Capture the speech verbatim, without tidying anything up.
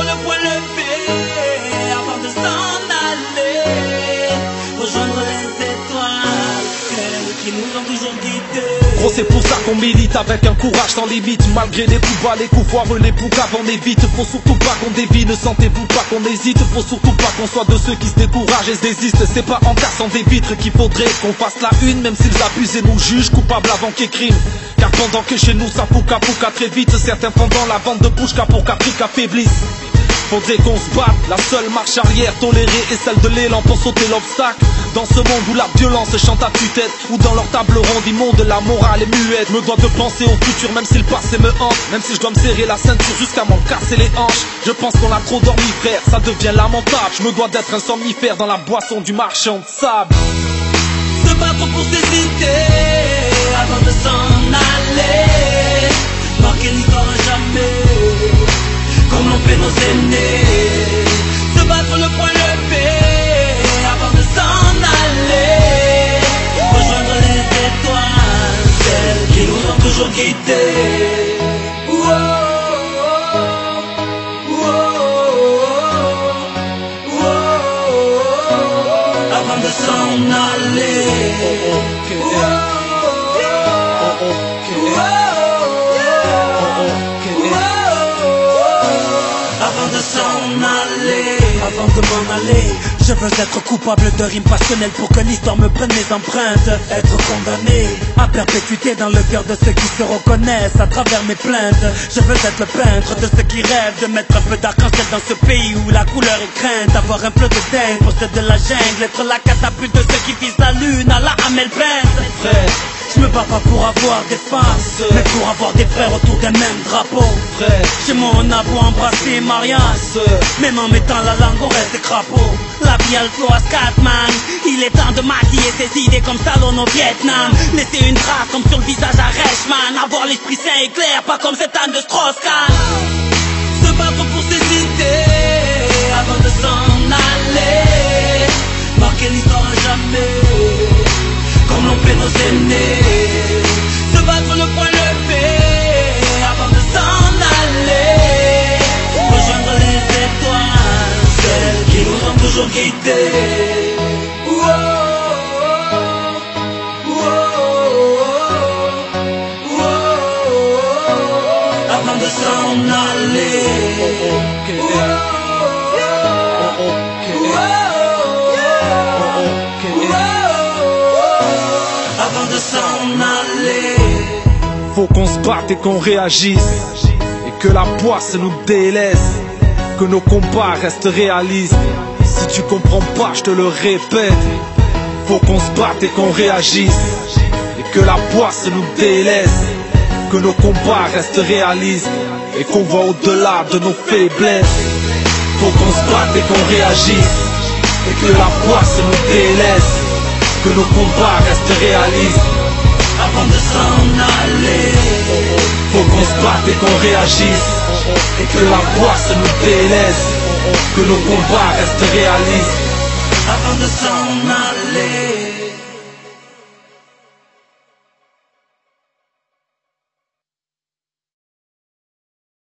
le point levé avant de s'en aller, rejoindre les étoiles, celles qui nous ont toujours guidés. Gros, c'est pour ça qu'on milite avec un courage sans limite. Malgré les coups bas, les coups foireux, les poucaves, on évite. Faut surtout pas qu'on dévie, ne sentez-vous pas qu'on hésite. Faut surtout pas qu'on soit de ceux qui se découragent et se désistent. C'est pas en cassant des vitres qu'il faudrait qu'on fasse la une, même s'ils abusent et nous jugent coupables avant qu'ils criment. Car pendant que chez nous ça pouca pouca très vite, certains font dans la vente de bouche-ca pour qu'Afrique affaiblisse. Faudrait qu'on se batte, la seule marche arrière tolérée est celle de l'élan pour sauter l'obstacle. Dans ce monde où la violence chante à tue-tête, ou dans leur table ronde immonde la morale est muette. Me dois de penser au futur même si le passé me hante, même si je dois me serrer la ceinture jusqu'à m'en casser les hanches. Je pense qu'on a trop dormi frère, ça devient lamentable. Je me dois d'être un somnifère dans la boisson du marchand de sable. Se battre pour ses idées avant de s'en aller, marquer l'histoire à jamais comme l'ont fait nos aînés. Se battre le point levé avant de s'en aller, rejoindre les étoiles, celles qui nous ont toujours guidés. Oh, oh, oh, oh, oh, avant de s'en aller. Avant de s'en aller, avant de m'en aller, je veux être coupable de rimes passionnelles pour que l'histoire me prenne mes empreintes. Être condamné à perpétuité dans le cœur de ceux qui se reconnaissent à travers mes plaintes. Je veux être le peintre de ceux qui rêvent de mettre un peu d'arc-en-ciel dans ce pays où la couleur est crainte. Avoir un peu de teint pour ceux de la jungle, être la catapulte de ceux qui visent la lune à la Hamel Prince. Je me bats pas pour avoir des fans, mais pour avoir des frères autour d'un même drapeau. J'ai mon abo embrassé Marianne, même en mettant la langue on reste crapaud. La vie a le flow à Scatman, il est temps de maquiller ses idées comme Stallone au Vietnam. Laisser une trace comme sur le visage à Reichmann, avoir l'esprit sain et clair, pas comme cette âne de Strauss-Kahn. Se battre pour ses idées avant de s'en aller, marquer l'histoire à jamais comme l'ont fait nos aînés. Se battre le point levé avant de s'en aller, rejoindre les étoiles, celles qui nous ont toujours guidés. Oh, oh, oh, oh, oh, avant de s'en aller. Avant de s'en aller, faut qu'on se batte et qu'on réagisse, et que la poisse nous délaisse, que nos combats restent réalistes. Si tu comprends pas, je te le répète. Faut qu'on se batte et qu'on réagisse, et que la poisse nous délaisse, que nos combats restent réalistes, et qu'on voit au-delà de nos faiblesses. Faut qu'on se batte et qu'on réagisse, et que la poisse nous délaisse, que nos combats restent réalistes avant de s'en aller. Faut qu'on se batte et qu'on réagisse, et que la poisse nous délaisse, que nos combats restent réalistes avant de s'en aller.